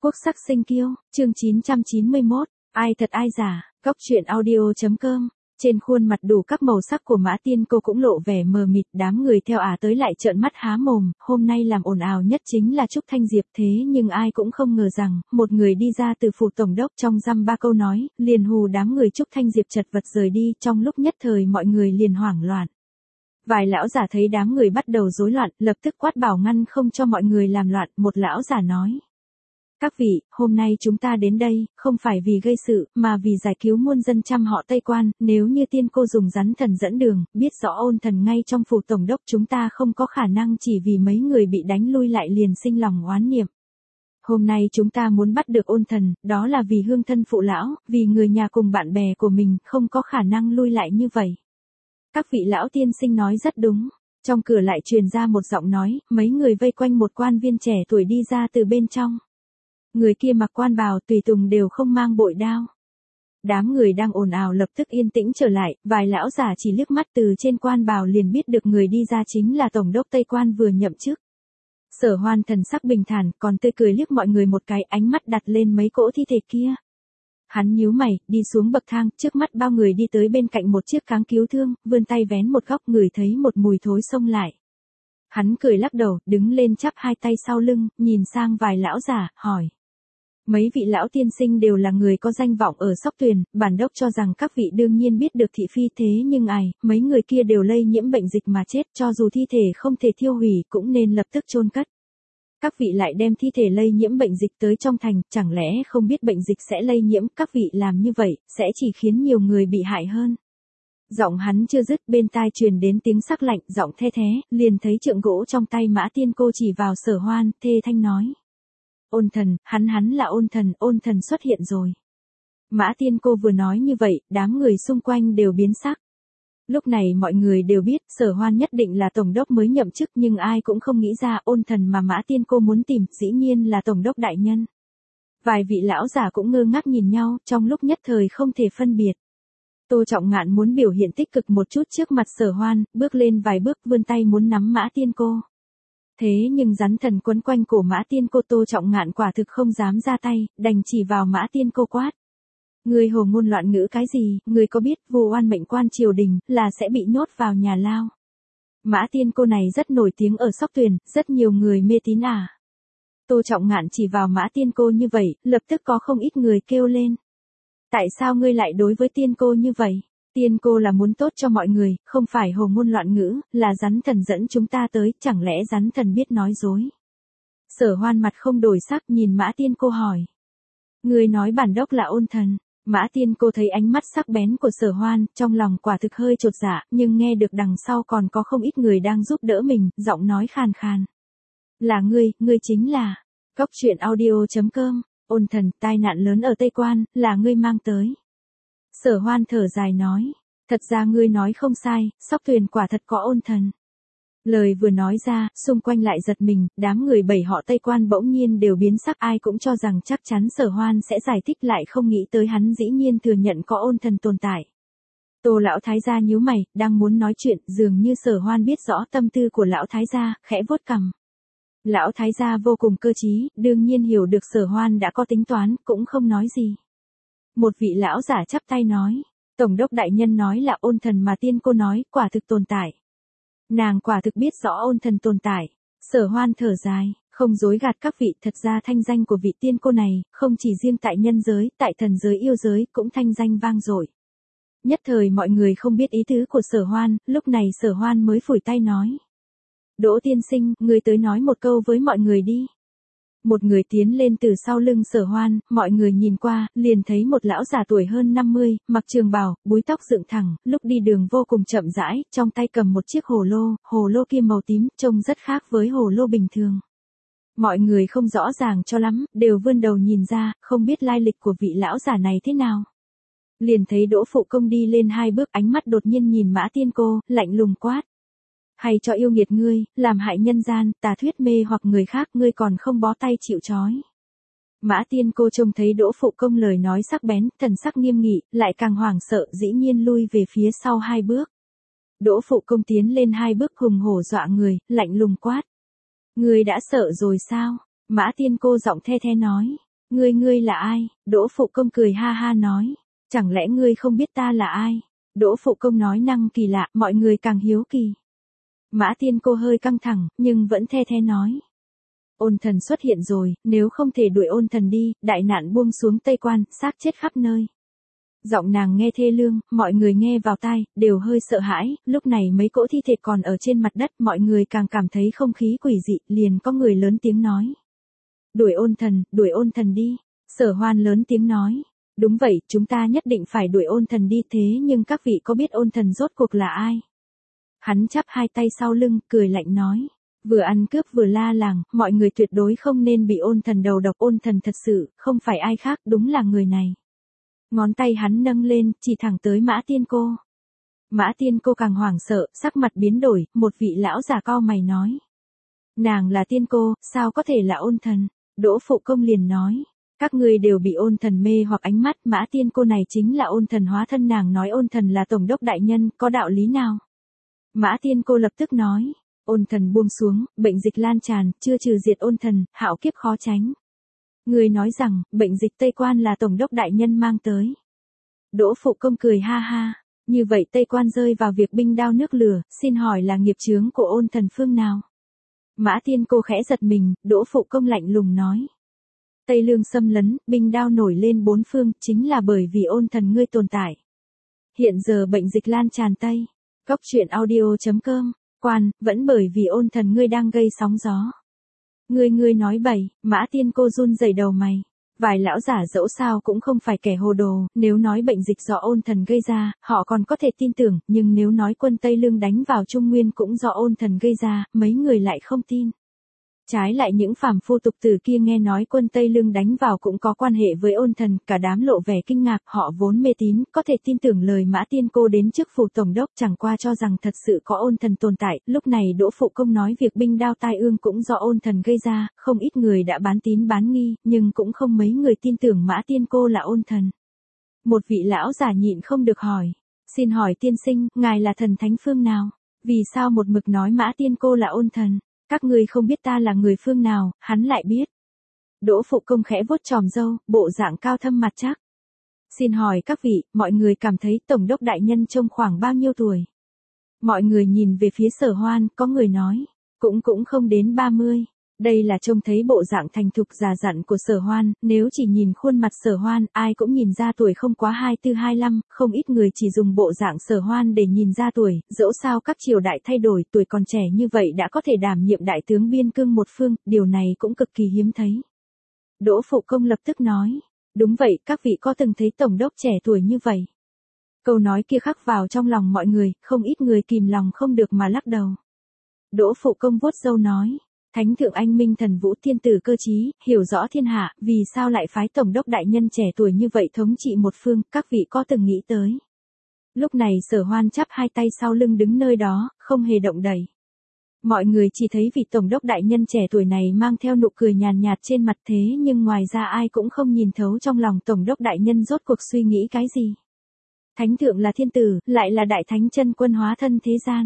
Quốc sắc sinh kiêu, chương 991, ai thật ai giả, góc truyện audio.com. Trên khuôn mặt đủ các màu sắc của Mã Tiên Cô cũng lộ vẻ mờ mịt, đám người theo tới lại trợn mắt há mồm, hôm nay làm ồn ào nhất chính là Trúc Thanh Diệp, thế nhưng ai cũng không ngờ rằng, một người đi ra từ phủ tổng đốc trong dăm ba câu nói, liền hù đám người Trúc Thanh Diệp chật vật rời đi, trong lúc nhất thời mọi người liền hoảng loạn. Vài lão giả thấy đám người bắt đầu rối loạn, lập tức quát bảo ngăn không cho mọi người làm loạn, một lão giả nói. Các vị, hôm nay chúng ta đến đây, không phải vì gây sự, mà vì giải cứu muôn dân trăm họ Tây Quan, nếu như Tiên Cô dùng rắn thần dẫn đường, biết rõ ôn thần ngay trong phủ tổng đốc chúng ta không có khả năng chỉ vì mấy người bị đánh lui lại liền sinh lòng oán niệm. Hôm nay chúng ta muốn bắt được ôn thần, đó là vì hương thân phụ lão, vì người nhà cùng bạn bè của mình, không có khả năng lui lại như vậy. Các vị lão tiên sinh nói rất đúng. Trong cửa lại truyền ra một giọng nói, mấy người vây quanh một quan viên trẻ tuổi đi ra từ bên trong. Người kia mặc quan bào tùy tùng đều không mang bội đao. Đám người đang ồn ào lập tức yên tĩnh trở lại, vài lão giả chỉ liếc mắt từ trên quan bào liền biết được người đi ra chính là tổng đốc Tây Quan vừa nhậm chức. Sở Hoan thần sắc bình thản, còn tươi cười liếc mọi người một cái, ánh mắt đặt lên mấy cỗ thi thể kia. Hắn nhíu mày, đi xuống bậc thang, trước mắt bao người đi tới bên cạnh một chiếc cáng cứu thương, vươn tay vén một góc, ngửi thấy một mùi thối xông lại. Hắn cười lắc đầu, đứng lên chắp hai tay sau lưng, nhìn sang vài lão giả, hỏi. Mấy vị lão tiên sinh đều là người có danh vọng ở Sóc Tuyền, bản đốc cho rằng các vị đương nhiên biết được thị phi, thế nhưng mấy người kia đều lây nhiễm bệnh dịch mà chết, cho dù thi thể không thể thiêu hủy cũng nên lập tức chôn cất. Các vị lại đem thi thể lây nhiễm bệnh dịch tới trong thành, chẳng lẽ không biết bệnh dịch sẽ lây nhiễm, các vị làm như vậy, sẽ chỉ khiến nhiều người bị hại hơn. Giọng hắn chưa dứt, bên tai truyền đến tiếng sắc lạnh, giọng the thé, liền thấy trượng gỗ trong tay Mã Tiên Cô chỉ vào Sở Hoan, thê thanh nói. Ôn thần, hắn là ôn thần xuất hiện rồi. Mã Tiên Cô vừa nói như vậy, đám người xung quanh đều biến sắc. Lúc này mọi người đều biết Sở Hoan nhất định là tổng đốc mới nhậm chức, nhưng ai cũng không nghĩ ra ôn thần mà Mã Tiên Cô muốn tìm, dĩ nhiên là tổng đốc đại nhân. Vài vị lão giả cũng ngơ ngác nhìn nhau, trong lúc nhất thời không thể phân biệt. Tô Trọng Ngạn muốn biểu hiện tích cực một chút trước mặt Sở Hoan, bước lên vài bước vươn tay muốn nắm Mã Tiên Cô. Thế nhưng rắn thần quấn quanh cổ Mã Tiên Cô, Tô Trọng Ngạn quả thực không dám ra tay, đành chỉ vào Mã Tiên Cô quát. Người hồ ngôn loạn ngữ cái gì, người có biết vu oan mệnh quan triều đình là sẽ bị nhốt vào nhà lao. Mã Tiên Cô này rất nổi tiếng ở Sóc Tuyền, rất nhiều người mê tín à. Tô Trọng Ngạn chỉ vào Mã Tiên Cô như vậy, lập tức có không ít người kêu lên. Tại sao ngươi lại đối với Tiên Cô như vậy? Tiên Cô là muốn tốt cho mọi người, không phải hồ ngôn loạn ngữ, là rắn thần dẫn chúng ta tới, chẳng lẽ rắn thần biết nói dối? Sở Hoan mặt không đổi sắc nhìn Mã Tiên Cô hỏi. Ngươi nói bản đốc là ôn thần. Mã Tiên Cô thấy ánh mắt sắc bén của Sở Hoan, trong lòng quả thực hơi chột dạ, nhưng nghe được đằng sau còn có không ít người đang giúp đỡ mình, giọng nói khàn khàn. Là ngươi chính là. Góc truyện audio.com, ôn thần, tai nạn lớn ở Tây Quan, là ngươi mang tới. Sở Hoan thở dài nói, thật ra ngươi nói không sai, Sóc Tuyền quả thật có ôn thần. Lời vừa nói ra, xung quanh lại giật mình, đám người bảy họ Tây Quan bỗng nhiên đều biến sắc, ai cũng cho rằng chắc chắn Sở Hoan sẽ giải thích, lại không nghĩ tới hắn dĩ nhiên thừa nhận có ôn thần tồn tại. Tô lão thái gia nhíu mày, đang muốn nói chuyện, dường như Sở Hoan biết rõ tâm tư của lão thái gia, khẽ vuốt cằm. Lão thái gia vô cùng cơ trí, đương nhiên hiểu được Sở Hoan đã có tính toán, cũng không nói gì. Một vị lão giả chắp tay nói, tổng đốc đại nhân nói là ôn thần mà Tiên Cô nói, quả thực tồn tại. Nàng quả thực biết rõ ôn thần tồn tại. Sở Hoan thở dài, không dối gạt các vị, thật ra thanh danh của vị Tiên Cô này, không chỉ riêng tại nhân giới, tại thần giới yêu giới, cũng thanh danh vang dội. Nhất thời mọi người không biết ý tứ của Sở Hoan, lúc này Sở Hoan mới phủi tay nói. Đỗ tiên sinh, người tới nói một câu với mọi người đi. Một người tiến lên từ sau lưng Sở Hoan, mọi người nhìn qua, liền thấy một lão già tuổi hơn 50, mặc trường bào, búi tóc dựng thẳng, lúc đi đường vô cùng chậm rãi, trong tay cầm một chiếc hồ lô kia màu tím, trông rất khác với hồ lô bình thường. Mọi người không rõ ràng cho lắm, đều vươn đầu nhìn ra, không biết lai lịch của vị lão già này thế nào. Liền thấy Đỗ Phụ Công đi lên hai bước, ánh mắt đột nhiên nhìn Mã Tiên Cô, lạnh lùng quát. Hay cho yêu nghiệt ngươi, làm hại nhân gian, tà thuyết mê hoặc người khác, ngươi còn không bó tay chịu trói. Mã Tiên Cô trông thấy Đỗ Phụ Công lời nói sắc bén, thần sắc nghiêm nghị, lại càng hoảng sợ, dĩ nhiên lui về phía sau hai bước. Đỗ Phụ Công tiến lên hai bước hùng hổ dọa người, lạnh lùng quát. Ngươi đã sợ rồi sao? Mã Tiên Cô giọng the the nói. Ngươi là ai? Đỗ Phụ Công cười ha ha nói. Chẳng lẽ ngươi không biết ta là ai? Đỗ Phụ Công nói năng kỳ lạ, mọi người càng hiếu kỳ. Mã Tiên Cô hơi căng thẳng, nhưng vẫn the thé nói. Ôn thần xuất hiện rồi, nếu không thể đuổi ôn thần đi, đại nạn buông xuống Tây Quan, xác chết khắp nơi. Giọng nàng nghe thê lương, mọi người nghe vào tai, đều hơi sợ hãi, lúc này mấy cỗ thi thể còn ở trên mặt đất, mọi người càng cảm thấy không khí quỷ dị, liền có người lớn tiếng nói. Đuổi ôn thần đi. Sở Hoan lớn tiếng nói. Đúng vậy, chúng ta nhất định phải đuổi ôn thần đi, thế nhưng các vị có biết ôn thần rốt cuộc là ai? Hắn chắp hai tay sau lưng, cười lạnh nói. Vừa ăn cướp vừa la làng, mọi người tuyệt đối không nên bị ôn thần đầu độc, ôn thần thật sự, không phải ai khác, đúng là người này. Ngón tay hắn nâng lên, chỉ thẳng tới Mã Tiên Cô. Mã Tiên Cô càng hoảng sợ, sắc mặt biến đổi, một vị lão già cau mày nói. Nàng là Tiên Cô, sao có thể là ôn thần? Đỗ Phụ Công liền nói. Các ngươi đều bị ôn thần mê hoặc ánh mắt, Mã Tiên Cô này chính là ôn thần hóa thân, nàng nói ôn thần là tổng đốc đại nhân, có đạo lý nào? Mã Tiên Cô lập tức nói. Ôn thần buông xuống, bệnh dịch lan tràn, chưa trừ diệt ôn thần, hạo kiếp khó tránh. Người nói rằng, bệnh dịch Tây Quan là tổng đốc đại nhân mang tới. Đỗ Phụ Công cười ha ha. Như vậy Tây Quan rơi vào việc binh đao nước lửa, xin hỏi là nghiệp chướng của ôn thần phương nào? Mã Tiên Cô khẽ giật mình, Đỗ Phụ Công lạnh lùng nói. Tây Lương xâm lấn, binh đao nổi lên bốn phương, chính là bởi vì ôn thần ngươi tồn tại. Hiện giờ bệnh dịch lan tràn Tây. Góc truyện audio.com. Quan, vẫn bởi vì ôn thần ngươi đang gây sóng gió. Ngươi nói bậy, Mã Tiên Cô run rẩy đầu mày. Vài lão giả dẫu sao cũng không phải kẻ hồ đồ, nếu nói bệnh dịch do ôn thần gây ra, họ còn có thể tin tưởng, nhưng nếu nói quân Tây Lương đánh vào Trung Nguyên cũng do ôn thần gây ra, mấy người lại không tin. Trái lại những phàm phu tục tử kia nghe nói quân Tây Lương đánh vào cũng có quan hệ với ôn thần, cả đám lộ vẻ kinh ngạc, họ vốn mê tín, có thể tin tưởng lời Mã Tiên Cô đến trước phủ tổng đốc, chẳng qua cho rằng thật sự có ôn thần tồn tại, lúc này Đỗ Phụ Công nói việc binh đao tai ương cũng do ôn thần gây ra, không ít người đã bán tín bán nghi, nhưng cũng không mấy người tin tưởng Mã Tiên Cô là ôn thần. Một vị lão giả nhịn không được hỏi, xin hỏi tiên sinh, ngài là thần thánh phương nào? Vì sao một mực nói Mã Tiên Cô là ôn thần? Các ngươi không biết ta là người phương nào, hắn lại biết. Đỗ Phụ Công khẽ vuốt chòm râu, bộ dạng cao thâm mặt chắc. Xin hỏi các vị, mọi người cảm thấy tổng đốc đại nhân trông khoảng bao nhiêu tuổi? Mọi người nhìn về phía Sở Hoan, có người nói, cũng không đến 30. Đây là trông thấy bộ dạng thành thục già dặn của Sở Hoan, nếu chỉ nhìn khuôn mặt Sở Hoan, ai cũng nhìn ra tuổi không quá 24-25, không ít người chỉ dùng bộ dạng Sở Hoan để nhìn ra tuổi, dẫu sao các triều đại thay đổi, tuổi còn trẻ như vậy đã có thể đảm nhiệm đại tướng biên cương một phương, điều này cũng cực kỳ hiếm thấy. Đỗ Phụ Công lập tức nói, đúng vậy, các vị có từng thấy tổng đốc trẻ tuổi như vậy? Câu nói kia khắc vào trong lòng mọi người, không ít người kìm lòng không được mà lắc đầu. Đỗ Phụ Công vuốt râu nói. Thánh thượng anh minh thần vũ, thiên tử cơ trí, hiểu rõ thiên hạ, vì sao lại phái tổng đốc đại nhân trẻ tuổi như vậy thống trị một phương, các vị có từng nghĩ tới. Lúc này Sở Hoan chắp hai tay sau lưng đứng nơi đó, không hề động đậy. Mọi người chỉ thấy vị tổng đốc đại nhân trẻ tuổi này mang theo nụ cười nhàn nhạt trên mặt, thế nhưng ngoài ra ai cũng không nhìn thấu trong lòng tổng đốc đại nhân rốt cuộc suy nghĩ cái gì. Thánh thượng là thiên tử, lại là đại thánh chân quân hóa thân thế gian.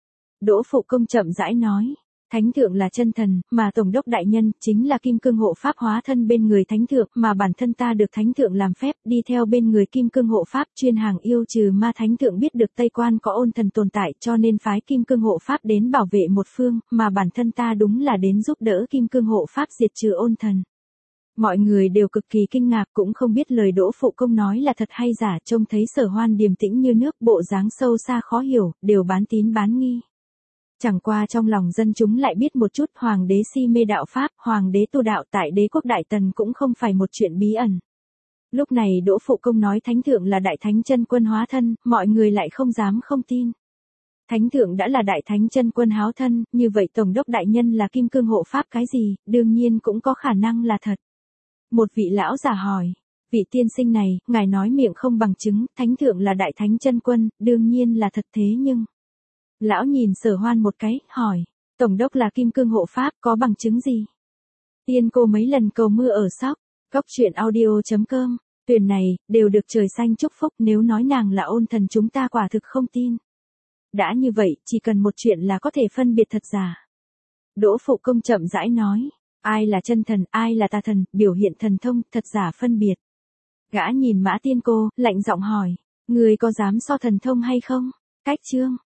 Đỗ Phụ Công chậm rãi nói. Thánh thượng là chân thần, mà tổng đốc đại nhân chính là kim cương hộ pháp hóa thân bên người thánh thượng, mà bản thân ta được thánh thượng làm phép đi theo bên người kim cương hộ pháp chuyên hàng yêu trừ ma. Thánh thượng biết được Tây Quan có ôn thần tồn tại, cho nên phái kim cương hộ pháp đến bảo vệ một phương, mà bản thân ta đúng là đến giúp đỡ kim cương hộ pháp diệt trừ ôn thần. Mọi người đều cực kỳ kinh ngạc, cũng không biết lời Đỗ Phụ Công nói là thật hay giả, trông thấy Sở Hoan điềm tĩnh như nước, bộ dáng sâu xa khó hiểu, đều bán tín bán nghi. Chẳng qua trong lòng dân chúng lại biết một chút, hoàng đế si mê đạo pháp, hoàng đế tu đạo tại đế quốc Đại Tần cũng không phải một chuyện bí ẩn. Lúc này Đỗ Phụ Công nói thánh thượng là đại thánh chân quân hóa thân, mọi người lại không dám không tin. Thánh thượng đã là đại thánh chân quân háo thân, như vậy tổng đốc đại nhân là kim cương hộ pháp cái gì, đương nhiên cũng có khả năng là thật. Một vị lão giả hỏi, vị tiên sinh này, ngài nói miệng không bằng chứng, thánh thượng là đại thánh chân quân, đương nhiên là thật, thế nhưng... Lão nhìn Sở Hoan một cái, hỏi, tổng đốc là kim cương hộ pháp, có bằng chứng gì? Tiên Cô mấy lần cầu mưa ở Sóc, Góc truyện audio.com, tuyển này, đều được trời xanh chúc phúc, nếu nói nàng là ôn thần chúng ta quả thực không tin. Đã như vậy, chỉ cần một chuyện là có thể phân biệt thật giả. Đỗ Phụ Công chậm rãi nói, Ai là chân thần, ai là tà thần, biểu hiện thần thông, thật giả phân biệt. Gã nhìn Mã Tiên Cô, lạnh giọng hỏi, người có dám so thần thông hay không? Cách chương.